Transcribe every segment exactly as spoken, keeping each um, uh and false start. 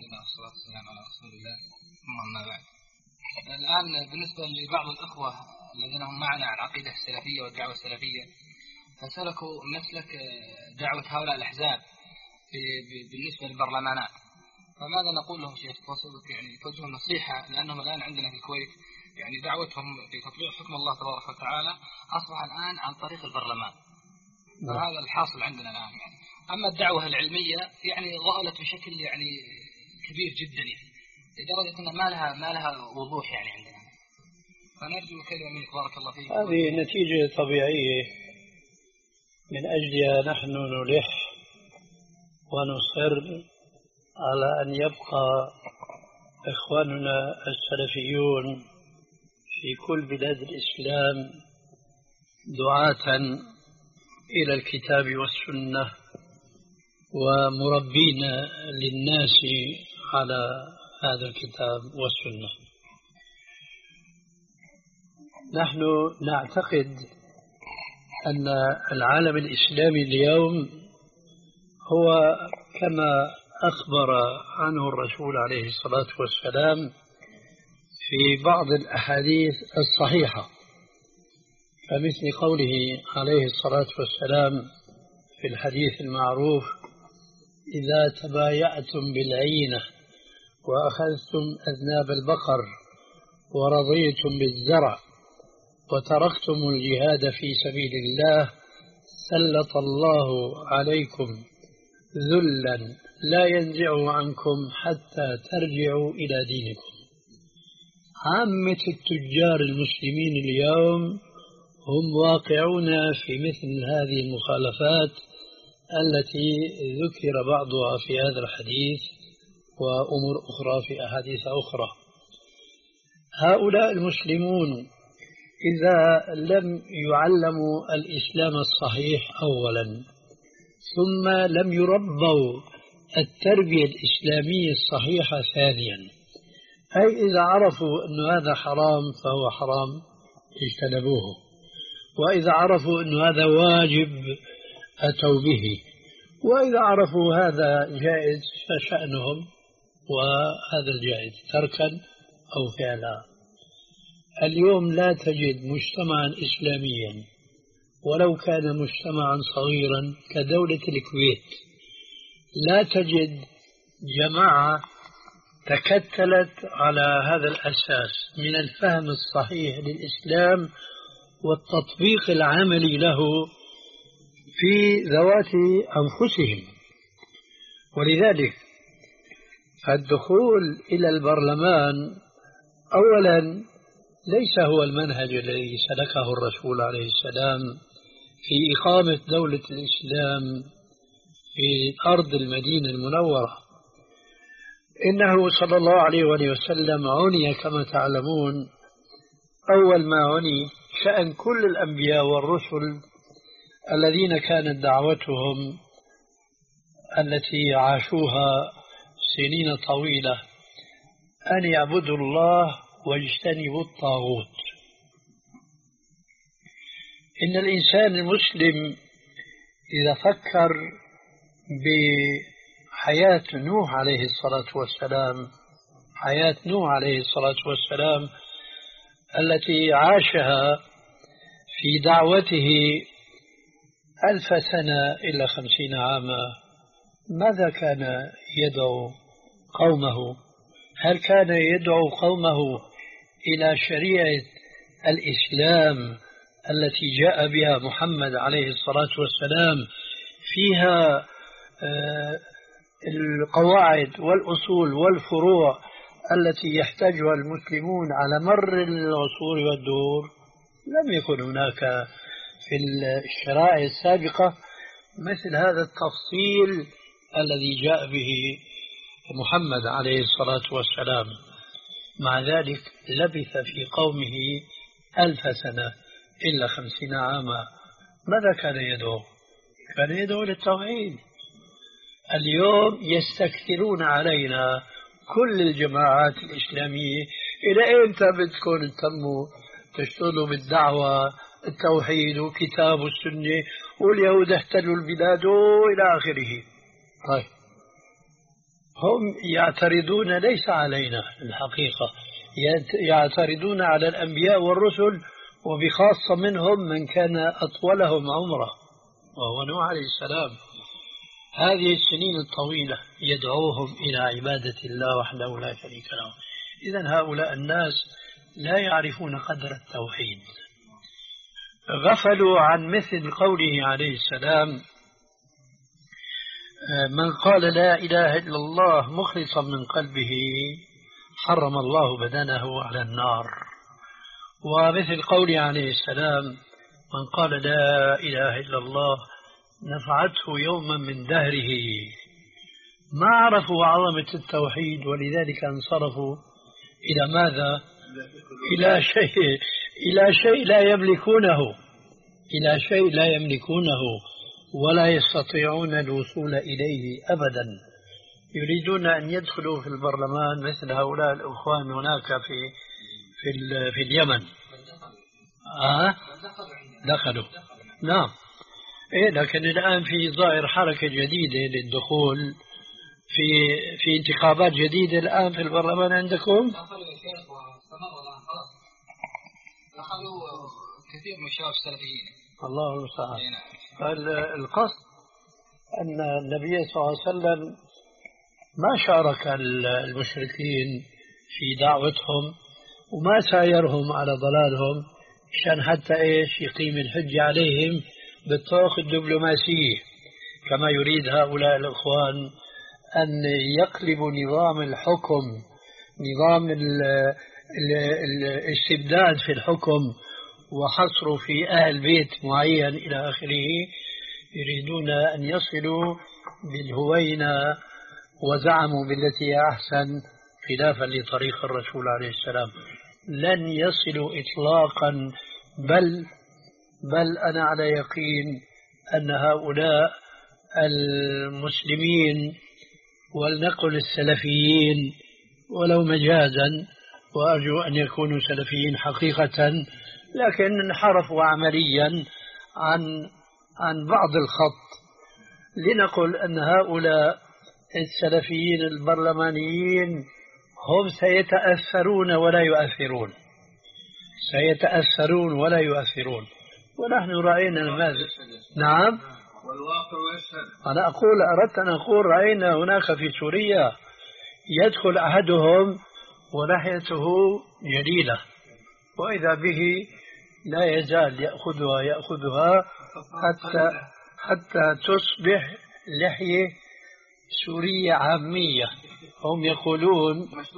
لله والصلاة والسلام على رسول الله، ثم أما بعد. الآن بالنسبة لبعض الأخوة الذين هم معنا على العقيدة السلفية والدعوة السلفية، فسلكوا مسلك دعوة هؤلاء الأحزاب بالنسبة للبرلمانات، فماذا نقول لهم شيخ؟ يعني توجه النصيحة، لأنهم الآن عندنا في الكويت يعني دعوتهم في تطبيق حكم الله تبارك وتعالى أصبح الآن عن طريق البرلمان، فهذا الحاصل عندنا الآن يعني. أما الدعوة العلمية يعني ضالت بشكل يعني كبير جدا يعني، لدرجة أن ما لها ما لها وضوح يعني عندنا. فنرجو كذا منك بارك الله فيك. هذه نتيجة طبيعية من أجلها نحن نلح ونصر على أن يبقى إخواننا السلفيون في كل بلاد الإسلام دعاة إلى الكتاب والسنة ومربين للناس على هذا الكتاب والسنة. نحن نعتقد أن العالم الإسلامي اليوم هو كما أخبر عنه الرسول عليه الصلاة والسلام في بعض الأحاديث الصحيحة، كمثل قوله عليه الصلاة والسلام في الحديث المعروف: إذا تبايعتم بالعينة وأخذتم أذناب البقر ورضيتم بالزرع وتركتم الجهاد في سبيل الله سلط الله عليكم ذلا لا ينزع عنكم حتى ترجعوا إلى دينكم. عامة التجار المسلمين اليوم هم واقعون في مثل هذه المخالفات التي ذكر بعضها في هذا الحديث وأمور أخرى في أحاديث أخرى. هؤلاء المسلمون إذا لم يعلموا الإسلام الصحيح أولا، ثم لم يربوا التربية الإسلامية الصحيحة ثانيا، أي إذا عرفوا أن هذا حرام فهو حرام اجتنبوه، وإذا عرفوا أن هذا واجب أتوا به، وإذا عرفوا هذا جائز فشأنهم وهذا الجائز تركا أو فعلا. اليوم لا تجد مجتمعا إسلاميا ولو كان مجتمعا صغيرا كدولة الكويت، لا تجد جماعة تكتلت على هذا الأساس من الفهم الصحيح للإسلام والتطبيق العملي له في ذوات أنفسهم. ولذلك الدخول إلى البرلمان أولا ليس هو المنهج الذي سلكه الرسول عليه السلام في إقامة دولة الإسلام في أرض المدينة المنورة. إنه صلى الله عليه وسلم عني كما تعلمون أول ما عني شأن كل الأنبياء والرسل الذين كانت دعوتهم التي عاشوها سنين طويلة أن يعبدوا الله واجتنبوا الطاغوت. إن الإنسان المسلم إذا فكر بحياة نوح عليه الصلاة والسلام، حياة نوح عليه الصلاة والسلام التي عاشها في دعوته ألف سنة إلى خمسين عاما، ماذا كان يدعو قومه؟ هل كان يدعو قومه إلى شريعة الإسلام التي جاء بها محمد عليه الصلاة والسلام فيها القواعد والأصول والفروع التي يحتاجها المسلمون على مر العصور والدهور؟ لم يكن هناك في الشرائع السابقة مثل هذا التفصيل الذي جاء به محمد عليه الصلاة والسلام. مع ذلك لبث في قومه ألف سنة إلا خمسين عاما. ماذا كان يدعو؟ كان يدعو للتوحيد. اليوم يستكثرون علينا كل الجماعات الإسلامية، إلى إمتى بدكم تتموا تشتغلوا بالدعوة التوحيد وكتاب السنة واليهود احتلوا البلاد إلى آخره؟ طيب هم يعترضون ليس علينا الحقيقة، يعترضون على الأنبياء والرسل، وبخاصة منهم من كان أطولهم عمره وهو نوح عليه السلام. هذه السنين الطويلة يدعوهم إلى عبادة الله وحده لا شريك له. إذن هؤلاء الناس لا يعرفون قدر التوحيد، غفلوا عن مثل قوله عليه السلام: من قال لا إله إلا الله مخلصا من قلبه حرم الله بدنه على النار. ومثل قوله عليه السلام: من قال لا إله إلا الله نفعته يوما من دهره. ما عرفوا عظمة التوحيد، ولذلك انصرفوا إلى ماذا؟ إلى شيء إلى شيء لا يملكونه إلى شيء لا يملكونه ولا يستطيعون الوصول إليه أبدا. يريدون أن يدخلوا في البرلمان مثل هؤلاء الأخوان هناك في في في اليمن. آه؟ دخلوا. نعم. إيه، لكن الآن في ظاهر حركة جديدة للدخول في في انتخابات جديدة الآن في البرلمان عندكم. دخلوا يا شيخ واستمروا الآن خلاص. دخلوا كثير من الشباب السلفيين. الله المستعان. القصد أن النبي صلى الله عليه وسلم ما شارك المشركين في دعوتهم وما سايرهم على ضلالهم عشان حتى إيش يقيم الحجة عليهم بالطرق الدبلوماسية، كما يريد هؤلاء الإخوان أن يقلبوا نظام الحكم، نظام الاستبداد في الحكم وحصروا في أهل بيت معين إلى آخره. يريدون أن يصلوا بالهوينة وزعموا بالتي أحسن خلافا لطريق الرسول عليه السلام. لن يصلوا إطلاقا، بل بل أنا على يقين أن هؤلاء المسلمين ولنقل السلفيين ولو مجازا، وأرجو أن يكونوا سلفيين حقيقة، لكن انحرفوا عمليا عن عن بعض الخط، لنقل أن هؤلاء السلفيين البرلمانيين هم سيتأثرون ولا يؤثرون، سيتأثرون ولا يؤثرون. ونحن رأينا ماذا؟ نعم، والواقع يشهد. أنا أقول أردت أن أقول رأينا هناك في سوريا يدخل أحدهم ولحيته جليلة، وإذا به لا يزال يأخذها يأخذها حتى حتى تصبح لحية سورية عامية. هم يقولون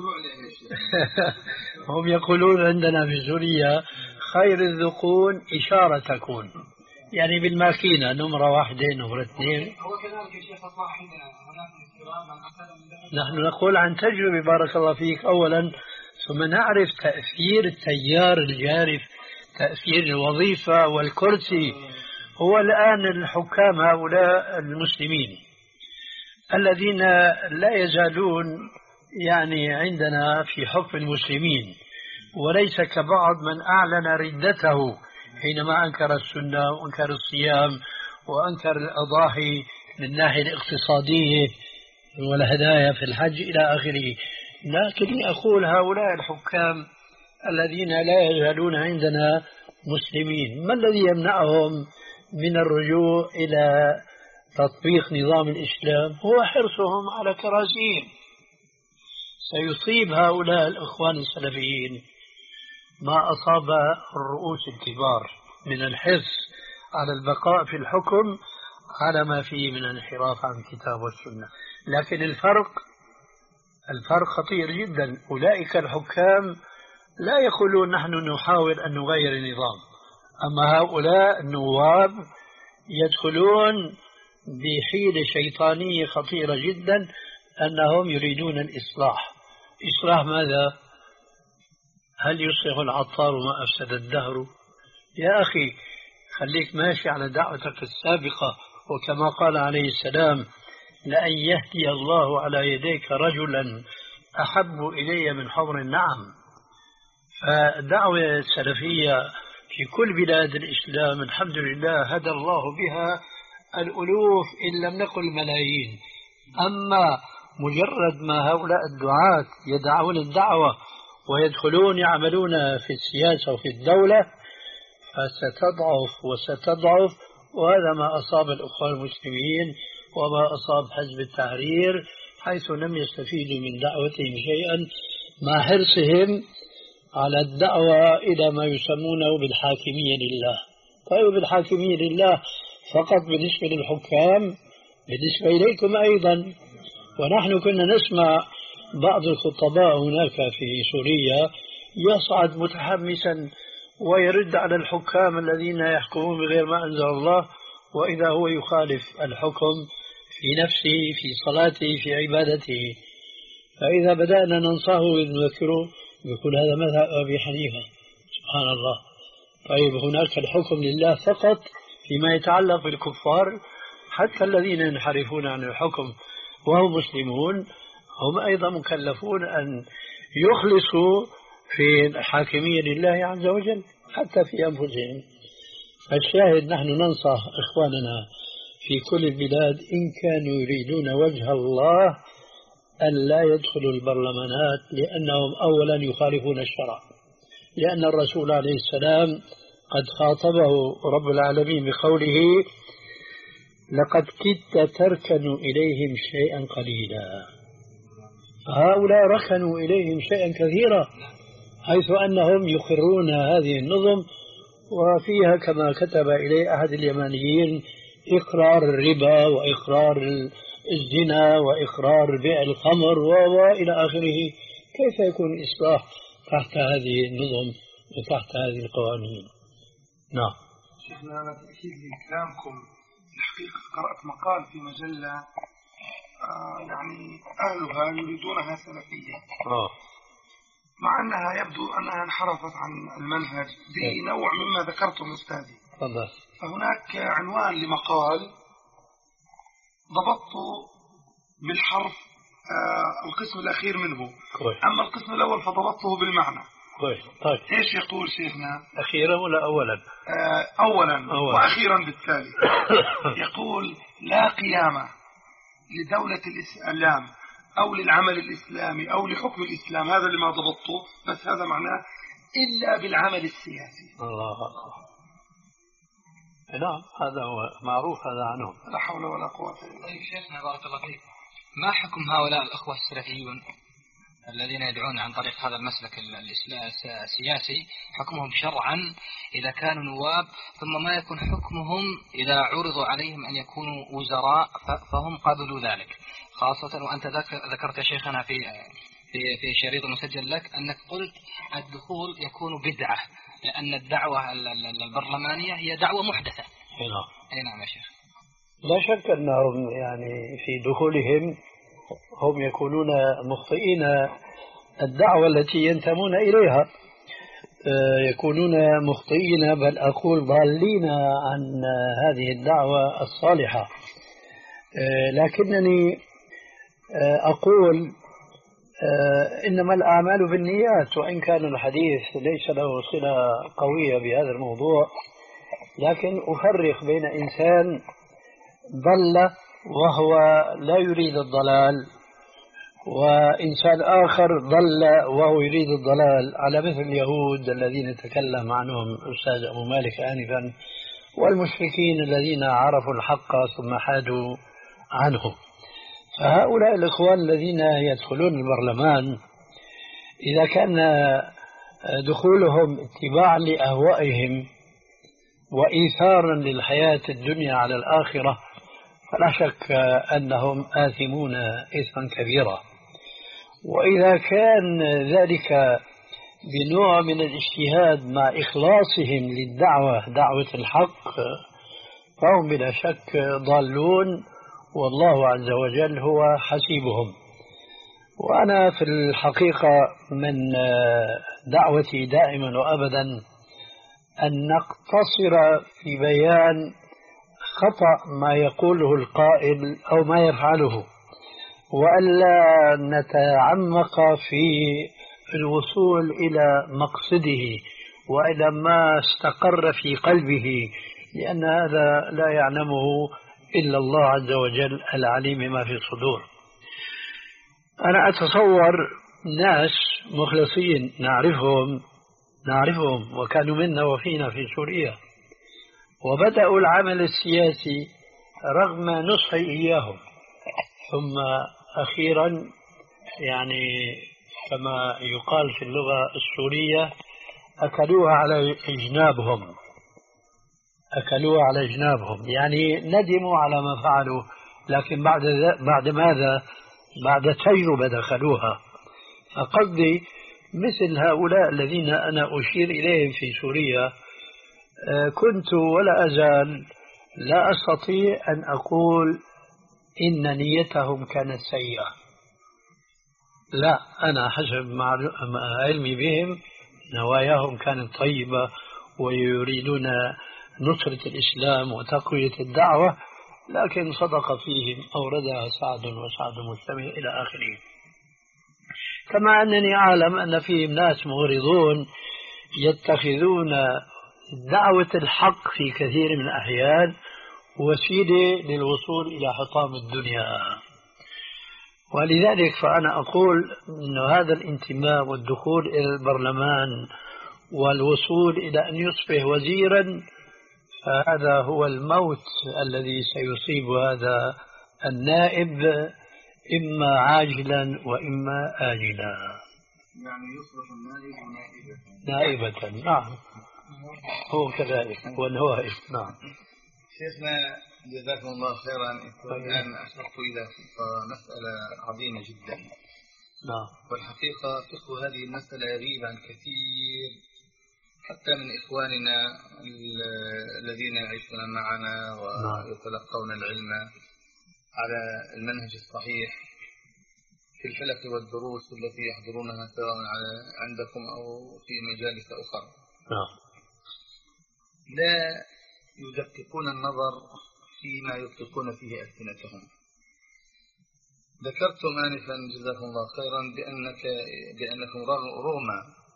هم يقولون عندنا في سوريا خير الذقون إشارة تكون، يعني بالماكينة نمرة واحدة نمرة اثنين. هو كذلك الشيخ صلاح عندنا هناك من الكرام من أخذ من نحن نقول عن تجربة بارك الله فيك أولا، ثم نعرف تأثير التيار الجارف، تأثير الوظيفة والكرسي. هو الآن الحكام هؤلاء المسلمين الذين لا يزالون يعني عندنا في حكم المسلمين، وليس كبعض من أعلن ردته حينما أنكر السنة وأنكر الصيام وأنكر الأضاحي من الناحية الاقتصادية والهدايا في الحج إلى آخره. لكني أقول هؤلاء الحكام الذين لا يزالون عندنا مسلمين، ما الذي يمنعهم من الرجوع إلى تطبيق نظام الإسلام؟ هو حرصهم على كراسيهم. سيصيب هؤلاء الإخوان السلفيين ما أصاب الرؤوس الكبار من الحرص على البقاء في الحكم على ما فيه من انحراف عن الكتاب والسنة. لكن الفرق الفرق خطير جدا. أولئك الحكام لا يقولون نحن نحاول أن نغير النظام، أما هؤلاء النواب يدخلون بحيلة شيطانية خطيرة جدا، أنهم يريدون الإصلاح. إصلاح ماذا؟ هل يصلح العطار ما أفسد الدهر؟ يا أخي خليك ماشي على دعوتك السابقة، وكما قال عليه السلام: لأن يهدي الله على يديك رجلا أحب إلي من حمر النعم. فالدعوة السلفية في كل بلاد الإسلام الحمد لله هدى الله بها الألوف إن لم نقل ملايين. أما مجرد ما هؤلاء الدعاة يدعون الدعوة ويدخلون يعملون في السياسة وفي الدولة فستضعف وستضعف، وهذا ما أصاب الأخوة المسلمين وما أصاب حزب التحرير، حيث لم يستفيدوا من دعوتهم شيئا مع حرصهم على الدعوة إلى ما يسمونه بالحاكمية لله. طيب الحاكمية لله فقط بالنسبة للحكام، بالنسبة إليكم أيضا. ونحن كنا نسمع بعض الخطباء هناك في سوريا يصعد متحمسا ويرد على الحكام الذين يحكمون بغير ما أنزل الله، وإذا هو يخالف الحكم في نفسه في صلاته في عبادته. فإذا بدأنا ننصحه ونذكره يقول هذا مذهب أبي حنيفة، سبحان الله. طيب هناك الحكم لله فقط فيما يتعلق بالكفار، حتى الذين ينحرفون عن الحكم وهم مسلمون هم أيضا مكلفون أن يخلصوا في الحاكمية لله عز وجل حتى في أنفسهم. فالشاهد نحن ننصح إخواننا في كل البلاد إن كانوا يريدون وجه الله أن لا يدخلوا البرلمانات، لأنهم أولا يخالفون الشرع، لأن الرسول عليه السلام قد خاطبه رب العالمين بقوله لقد كدت تركن إليهم شيئا قليلا. هؤلاء ركنوا إليهم شيئا كثيرا، حيث أنهم يقرون هذه النظم، وفيها كما كتب إليه أحد اليمانيين إقرار الربا وإقرار الزنا وإقرار بيع الخمر وإلى آخره. كيف يكون الإصلاح تحت هذه النظم وتحت هذه القوانين؟ نعم. شيخنا أنا تأكيد لكلامكم، الحقيقة قرأت مقال في مجلة آه يعني أهلها يريدونها سلفية، آه. مع أنها يبدو أنها انحرفت عن المنهج بنوع مما ذكرتم أستاذي. طبعا. فهناك عنوان لمقال ضبطت بالحرف آه القسم الأخير منه، كويس. أما القسم الأول فضبطته بالمعنى. كويس. طيب إيش يقول شيخنا؟ أخيرا ولا أولا؟ آه أولا, أولا وأخيرا بالتالي. يقول لا قيامة لدولة الإسلام أو للعمل الإسلامي أو لحكم الإسلام، هذا اللي ما ضبطته، بس هذا معناه إلا بالعمل السياسي. الله أكبر. نعم هذا هو معروف هذا عنهم. لا حول ولا قوة إلا بالله. طيب شيخنا بارك الله فيك، ما حكم هؤلاء الأخوة السلفيون الذين يدعون عن طريق هذا المسلك السياسي، حكمهم شرعا إذا كانوا نواب، ثم ما يكون حكمهم إذا عرضوا عليهم أن يكونوا وزراء فهم قبلوا ذلك، خاصة وأنت ذكرت يا شيخنا في في في شريط مسجل لك أنك قلت الدخول يكون بدعة، لأن الدعوة البرلمانية هي دعوة محدثة. نعم. أي نعم يا شيخ. لا شك أنهم يعني في دخولهم هم يكونون مخطئين الدعوة التي ينتمون إليها، يكونون مخطئين بل أقول ضالين عن هذه الدعوة الصالحة. لكنني أقول إنما الأعمال بالنيات، وإن كان الحديث ليس له صلة قوية بهذا الموضوع، لكن أفرق بين إنسان ضل وهو لا يريد الضلال وإنسان آخر ضل وهو يريد الضلال، على مثل اليهود الذين تكلم عنهم الأستاذ أبو مالك آنفا، والمشركين الذين عرفوا الحق ثم حادوا عنه. فهؤلاء الإخوان الذين يدخلون البرلمان إذا كان دخولهم اتباعا لأهوائهم وإيثارا للحياة الدنيا على الآخرة فلا شك أنهم آثمون إثما كبيرا. وإذا كان ذلك بنوع من الاجتهاد مع إخلاصهم للدعوة دعوة الحق فهم بلا شك ضالون، والله عز وجل هو حسيبهم. وأنا في الحقيقة من دعوتي دائما وأبدا أن نقتصر في بيان خطأ ما يقوله القائل أو ما يفعله، وألا نتعمق في الوصول إلى مقصده وإلى ما استقر في قلبه، لأن هذا لا يعلمه إلا الله عز وجل العليم ما في الصدور. أنا أتصور ناس مخلصين نعرفهم نعرفهم وكانوا منا وفينا في سوريا، وبدأوا العمل السياسي رغم نصح إياهم، ثم أخيرا يعني كما يقال في اللغة السورية أكلوها على جنابهم أكلوها على جنابهم يعني ندموا على ما فعلوا، لكن بعد بعد ماذا؟ بعد تجربة دخلوها. فقصدي مثل هؤلاء الذين أنا أشير إليهم في سوريا كنت ولا أزال لا أستطيع أن أقول إن نيتهم كانت سيئة، لا، أنا حسب علمي بهم نواياهم كانت طيبة ويريدون نصرة الإسلام وتقوية الدعوة، لكن صدق فيهم أوردها سعد وسعد مجتمع إلى آخره. كما أنني أعلم أن فيهم ناس مغرضون يتخذون دعوة الحق في كثير من الأحيان وسيلة للوصول إلى حطام الدنيا. ولذلك فأنا أقول أن هذا الانتماء والدخول إلى البرلمان والوصول إلى أن يصبح وزيرا فهذا هو الموت الذي سيصيب هذا النائب إما عاجلا وإما آجلا. يعني يصبح النائب نائبة. نائبة نعم، هو كذلك والنوائب. نعم شيخنا جزاكم الله خيرا. الآن أشرت إلى مسألة عظيمة جدا. نعم. والحقيقة فقه هذه المسألة يغيب عن كثير حتى من إخواننا الذين يعيشون معنا ويتلقون العلم على المنهج الصحيح في الحلق والدروس التي يحضرونها سواء عندكم أو في مجالس أخرى. نعم. لا يدققون النظر فيما يطلقون فيه ألسنتهم. ذكرتم آنفا جزاكم الله خيرا بأنك بأنكم رغم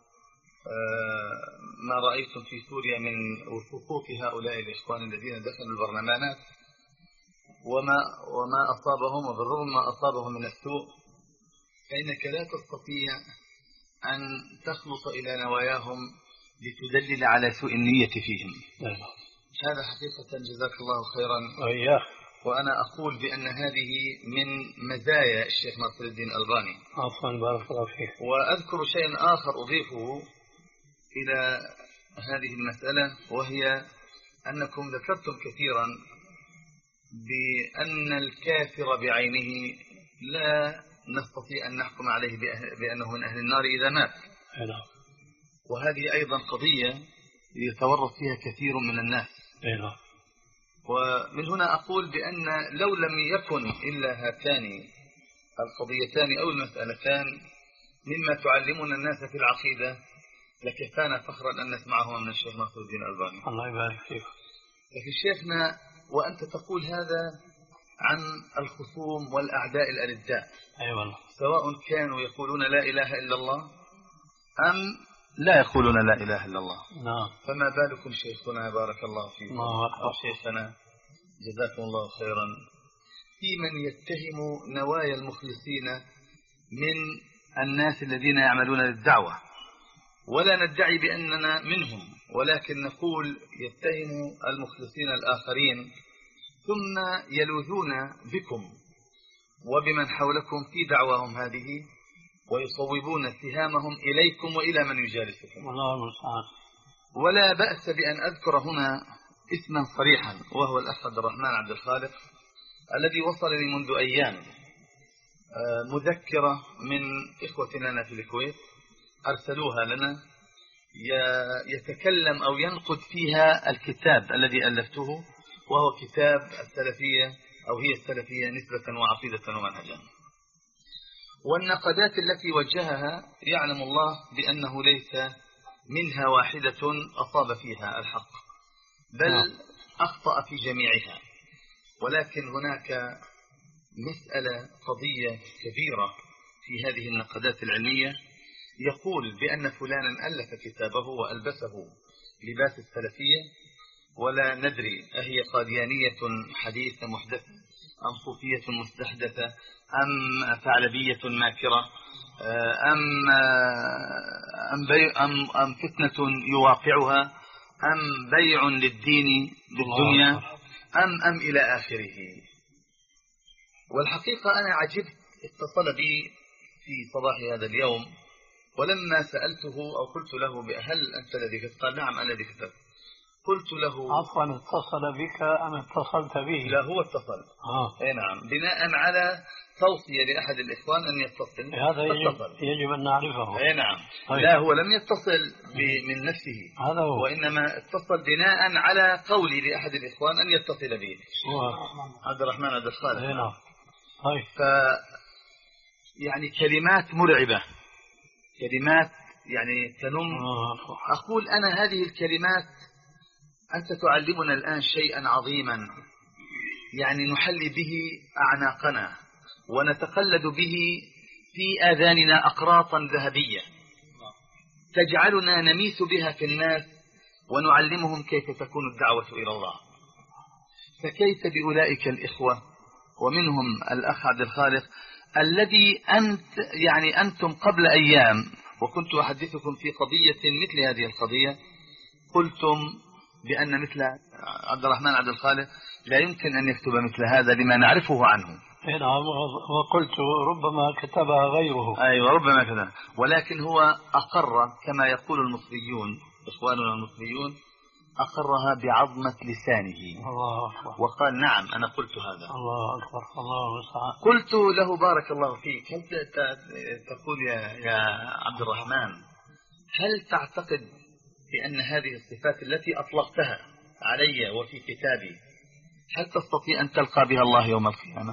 ما رأيتم في سوريا من وفوق هؤلاء الإخوان الذين دخلوا البرلمانات وما وما أصابهم وبالرغم ما أصابهم من السوء، فإنك لا تستطيع أن تخلص إلى نواياهم لتدلل على سوء النية فيهم. هذا حقيقة جزاك الله خيرا. وإياه. وأنا أقول بأن هذه من مزايا الشيخ ناصر الدين الألباني. عفوا بارك الله فيك. وأذكر شيئا آخر أضيفه إلى هذه المسألة، وهي أنكم ذكرتم كثيرا بأن الكافر بعينه لا نستطيع أن نحكم عليه بأنه من أهل النار إذا مات. أيوة. وهذه أيضا قضية يتورط فيها كثير من الناس. أيوة. ومن هنا أقول بأن لو لم يكن إلا هاتان القضيتان أو المسألتان مما تعلمون الناس في العقيدة لكفانا فخرا أن نسمعهما من الشيخ ناصر الدين الألباني. الله يبارك فيك. لكن شيخنا وأنت تقول هذا عن الخصوم والأعداء الألداء. أي والله. سواء كانوا يقولون لا إله إلا الله أم لا يقولون لا إله إلا الله. نعم. فما بالكم شيخنا بارك الله فيكم وشيخنا جزاكم الله خيرا في من يتهم نوايا المخلصين من الناس الذين يعملون للدعوة، ولا ندعي بأننا منهم، ولكن نقول يتهم المخلصين الآخرين ثم يلوذون بكم وبمن حولكم في دعواهم هذه ويصوبون اتهامهم إليكم وإلى من يجالسكم. والله المستعان. ولا بأس بأن أذكر هنا اسما صريحا وهو الأخ عبد الرحمن عبد الخالق الذي وصلني منذ أيام مذكرة من إخوة لنا في الكويت أرسلوها لنا يتكلم أو ينقد فيها الكتاب الذي ألفته وهو كتاب السلفية أو هي السلفية نسبة وعقيدة ومنهجا. والنقدات التي وجهها يعلم الله بأنه ليس منها واحدة أصاب فيها الحق بل أخطأ في جميعها، ولكن هناك مسألة قضية كبيرة في هذه النقدات العلمية. يقول بأن فلانا ألف كتابه وألبسه لباس السلفية ولا ندري أهي قاديانية حديثة محدثة أم صوفية مستحدثة أم ثعلبية ماكرة أم أم, بي أم أم فتنة يواقعها أم بيع للدين بالدنيا أم أم إلى آخره. والحقيقة أنا عجبت، اتصل بي في صباح هذا اليوم، ولما سألته أو قلت له هل أنت الذي كتبت؟ قال نعم أنا الذي كتبت. قلت له عفوا اتصل بك أم اتصلت به؟ لا هو اتصل. آه. اي نعم، بناء على توصية لأحد الإخوان أن يتصل. هذا يجب, يجب أن نعرفه. اي نعم. طيب. لا هو لم يتصل من نفسه، هذا هو. وإنما اتصل بناء على قولي لأحد الإخوان أن يتصل به. هو. عبد الرحمن عبد الخالق. اي نعم. طيب. ف يعني كلمات مرعبة، كلمات يعني تنم. أقول أنا هذه الكلمات أنت تعلمنا الآن شيئا عظيما، يعني نحلي به أعناقنا ونتقلد به في آذاننا أقراطا ذهبية تجعلنا نميس بها في الناس ونعلمهم كيف تكون الدعوة إلى الله. فكيف بأولئك الإخوة ومنهم الأخ عبد الخالق الذي أنت يعني أنتم قبل أيام وكنت أحدثكم في قضية مثل هذه القضية قلتم بأن مثل عبد الرحمن عبد الخالق لا يمكن أن يكتب مثل هذا لما نعرفه عنه. نعم، وقلت ربما كتبها غيره. أيوة ربما كذا، ولكن هو أقر كما يقول المصريون إخواننا المصريون أقرها بعظمة لسانه. الله أكبر. وقال نعم أنا قلت هذا. الله أكبر. الله المستعان. قلت له بارك الله فيك، هل تقول يا يا عبد الرحمن هل تعتقد بأن هذه الصفات التي أطلقتها علي وفي كتابي هل تستطيع أن تلقى بها الله يوم القيامة؟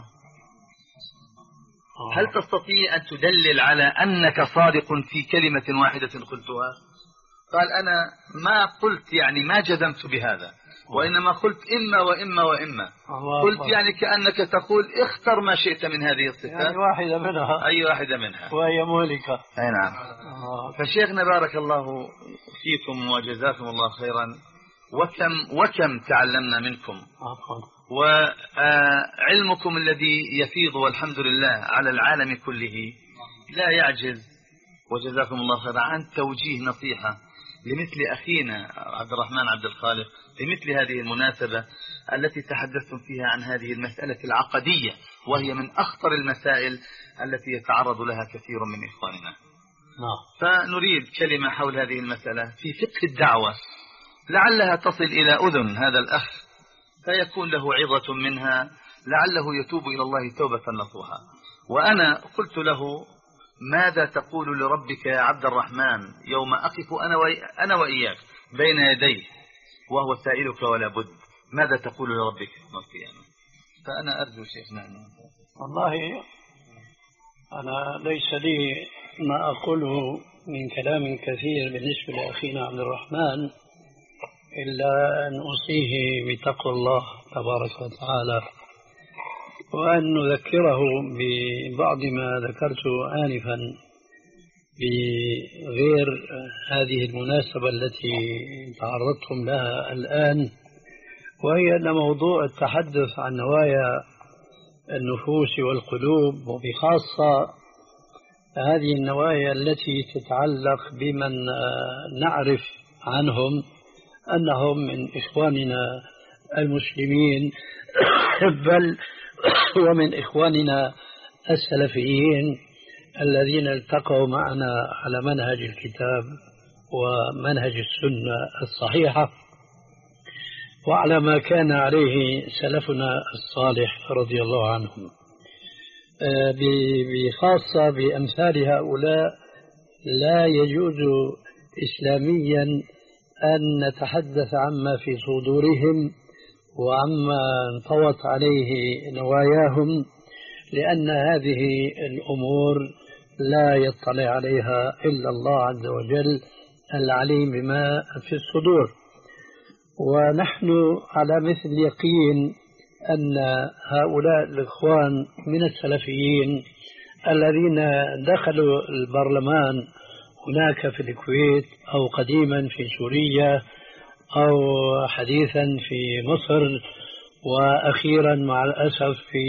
هل تستطيع أن تدلل على أنك صادق في كلمة واحدة قلتها؟ قال أنا ما قلت يعني ما جزمت بهذا، وإنما قلت إما وإما وإما. قلت يعني كأنك تقول اختر ما شئت من هذه الصفات، يعني واحدة منها، أي واحدة منها وهي مهلكة. أي نعم. فشيخنا بارك الله فيكم وجزاكم الله خيرا، وكم وكم تعلمنا منكم، وعلمكم الذي يفيض والحمد لله على العالم كله لا يعجز، وجزاكم الله خيرا عن توجيه نصيحة لمثل أخينا عبد الرحمن عبد الخالق لمثل هذه المناسبة التي تحدثتم فيها عن هذه المسألة العقدية، وهي من أخطر المسائل التي يتعرض لها كثير من إخواننا. فنريد كلمة حول هذه المسألة في فقه الدعوة لعلها تصل إلى أذن هذا الأخ فيكون له عظة منها، لعله يتوب إلى الله توبة نصوحا. وأنا قلت له ماذا تقول لربك يا عبد الرحمن يوم أقف أنا, وإي أنا وإياك بين يديه وهو سائلك ولا بد، ماذا تقول لربك يوم القيامة؟ فأنا أرجو شيخنا. والله أنا ليس لي ما أقوله من كلام كثير بالنسبة لأخينا عبد الرحمن إلا أن أوصيه بتقوى الله تبارك وتعالى، وأن نذكره ببعض ما ذكرته آنفا بغير هذه المناسبة التي تعرضتم لها الآن، وهي أن موضوع التحدث عن نوايا النفوس والقلوب، وبخاصة هذه النوايا التي تتعلق بمن نعرف عنهم أنهم من إخواننا المسلمين بل ومن إخواننا السلفيين الذين التقوا معنا على منهج الكتاب ومنهج السنة الصحيحة وعلى ما كان عليه سلفنا الصالح رضي الله عنهم. بخاصة بأمثال هؤلاء لا يجوز إسلاميا أن نتحدث عما في صدورهم وعما انطوت عليه نواياهم، لأن هذه الأمور لا يطلع عليها إلا الله عز وجل العليم بما في الصدور. ونحن على مثل يقين أن هؤلاء الإخوان من السلفيين الذين دخلوا البرلمان هناك في الكويت أو قديما في سوريا أو حديثا في مصر وأخيرا مع الأسف في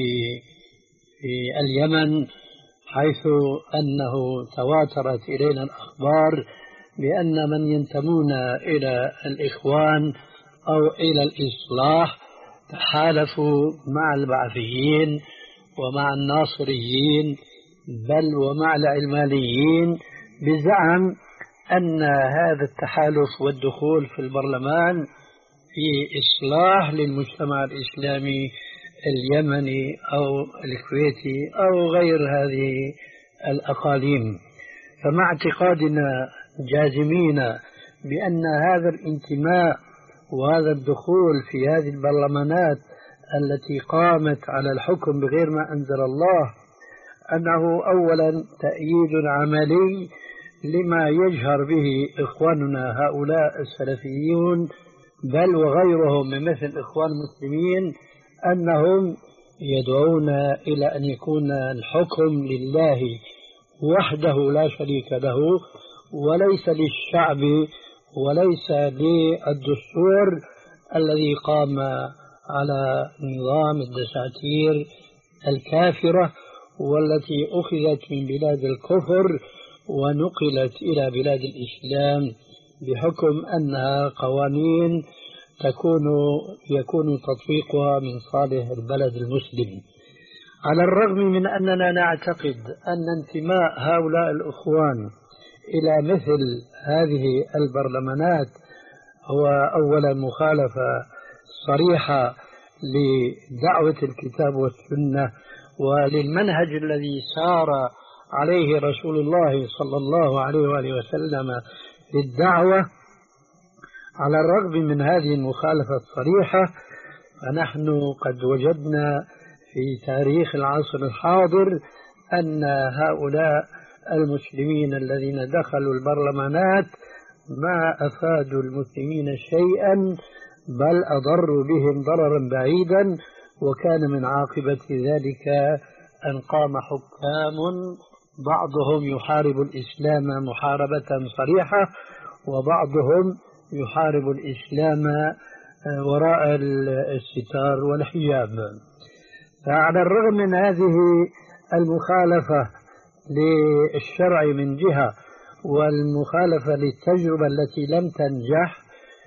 في اليمن، حيث أنه تواترت إلينا الأخبار بأن من ينتمون إلى الإخوان أو إلى الإصلاح تحالفوا مع البعثيين ومع الناصريين بل ومع العلمانيين بزعم أن هذا التحالف والدخول في البرلمان في إصلاح للمجتمع الإسلامي اليمني أو الكويتي أو غير هذه الأقاليم. فمع اعتقادنا جازمين بأن هذا الانتماء وهذا الدخول في هذه البرلمانات التي قامت على الحكم بغير ما أنزل الله أنه أولا تأييد عملي لما يجهر به إخواننا هؤلاء السلفيون بل وغيرهم من مثل الإخوان المسلمين، أنهم يدعون إلى أن يكون الحكم لله وحده لا شريك له وليس للشعب وليس للدستور الذي قام على نظام الدساتير الكافرة والتي أخذت من بلاد الكفر ونقلت إلى بلاد الإسلام بحكم أنها قوانين تكون يكون تطبيقها من صالح البلد المسلم. على الرغم من أننا نعتقد أن انتماء هؤلاء الأخوان إلى مثل هذه البرلمانات هو أولا مخالفة صريحة لدعوة الكتاب والسنة وللمنهج الذي سار عليه رسول الله صلى الله عليه وآله وسلم في الدعوة. على الرغم من هذه المخالفة الصريحة فنحن قد وجدنا في تاريخ العصر الحاضر أن هؤلاء المسلمين الذين دخلوا البرلمانات ما أفادوا المسلمين شيئا بل أضروا بهم ضررا بعيدا، وكان من عاقبة ذلك أن قام حكام بعضهم يحارب الإسلام محاربة صريحة وبعضهم يحارب الإسلام وراء الستار والحجاب. فعلى الرغم من هذه المخالفة للشرع من جهة والمخالفة للتجربة التي لم تنجح،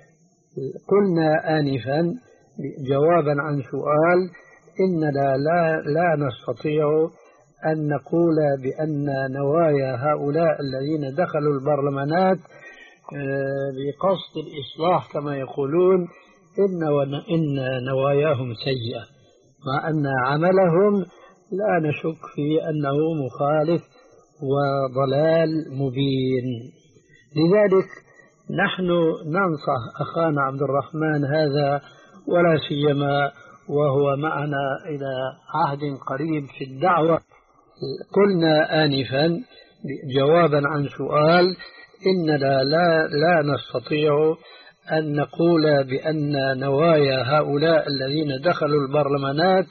قلنا آنفا جوابا عن سؤال إننا لا, لا نستطيع أن نقول بأن نوايا هؤلاء الذين دخلوا البرلمانات بقصد الإصلاح كما يقولون إن, إن نواياهم سيئة، مع أن عملهم لا نشك في أنه مخالف وضلال مبين. لذلك نحن ننصح أخانا عبد الرحمن هذا ولا سيما وهو معنا إلى عهد قريب في الدعوة. قلنا آنفا جوابا عن سؤال إننا لا, لا نستطيع أن نقول بأن نوايا هؤلاء الذين دخلوا البرلمانات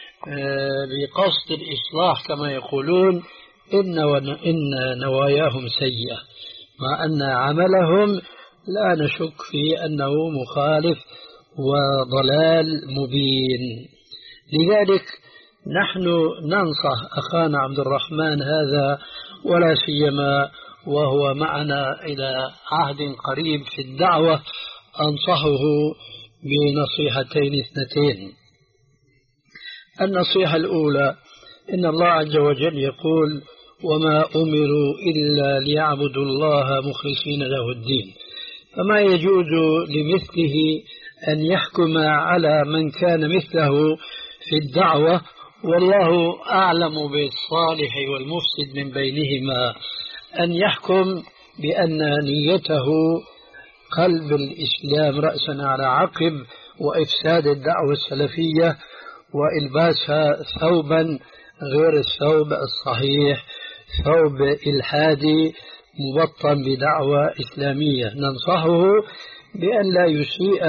بقصد الإصلاح كما يقولون إن, إن نواياهم سيئة، مع أن عملهم لا نشك في أنه مخالف وضلال مبين. لذلك نحن ننصح أخانا عبد الرحمن هذا ولا سيما وهو معنا إلى عهد قريب في الدعوة أنصحه بنصيحتين اثنتين. النصيحة الأولى إن الله عز وجل يقول وما أمروا إلا ليعبدوا الله مخلصين له الدين، فما يجوز لمثله أن يحكم على من كان مثله في الدعوة، والله أعلم بالصالح والمفسد من بينهما، أن يحكم بأن نيته قلب الإسلام رأسا على عقب وإفساد الدعوة السلفية وإلباسها ثوبا غير الثوب الصحيح، ثوب إلحادي مبطن بدعوة إسلامية. ننصحه بأن لا يسيء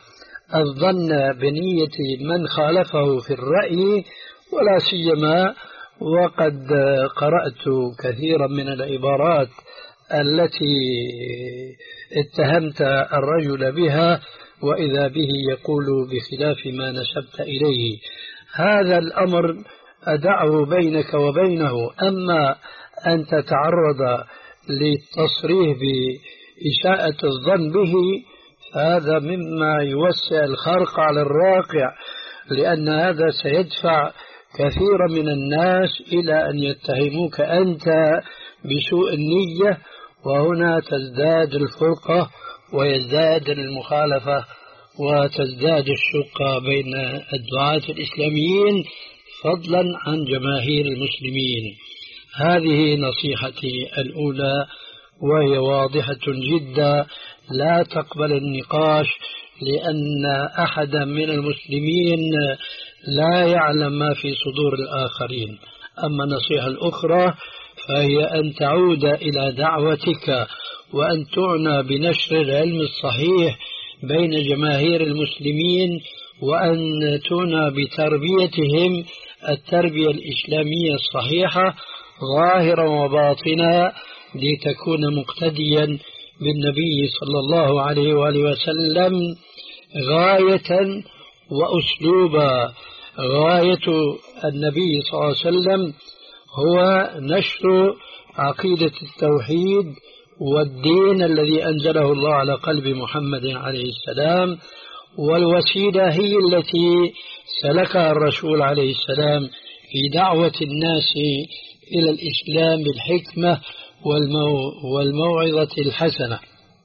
الظن بنية من خالفه في الرأي، ولا سيما وقد قرأت كثيرا من العبارات التي اتهمت الرجل بها وإذا به يقول بخلاف ما نسبت إليه. هذا الأمر أدعه بينك وبينه. أما أن تتعرض للتصريح بإساءة الظن به هذا مما يوسع الخرق على الراقع، لأن هذا سيدفع كثيرا من الناس إلى أن يتهموك أنت بسوء النية، وهنا تزداد الفرقة ويزداد المخالفة وتزداد الشقة بين الدعاة الإسلاميين فضلا عن جماهير المسلمين. هذه نصيحتي الأولى، وهي واضحة جدا لا تقبل النقاش، لأن أحدا من المسلمين لا يعلم ما في صدور الآخرين. أما النصيحة الأخرى فهي أن تعود إلى دعوتك وأن تعنى بنشر العلم الصحيح بين جماهير المسلمين، وأن تعنى بتربيتهم التربية الإسلامية الصحيحة ظاهرا وباطنا، لتكون مقتديا بالنبي صلى الله عليه وآله وسلم غاية وأسلوبا. غاية النبي صلى الله عليه وسلم هو نشر عقيدة التوحيد والدين الذي أنزله الله على قلب محمد عليه السلام، والوسيلة هي التي سلكها الرسول عليه السلام في دعوة الناس إلى الإسلام بالحكمة والمو والموعظة الحسنة.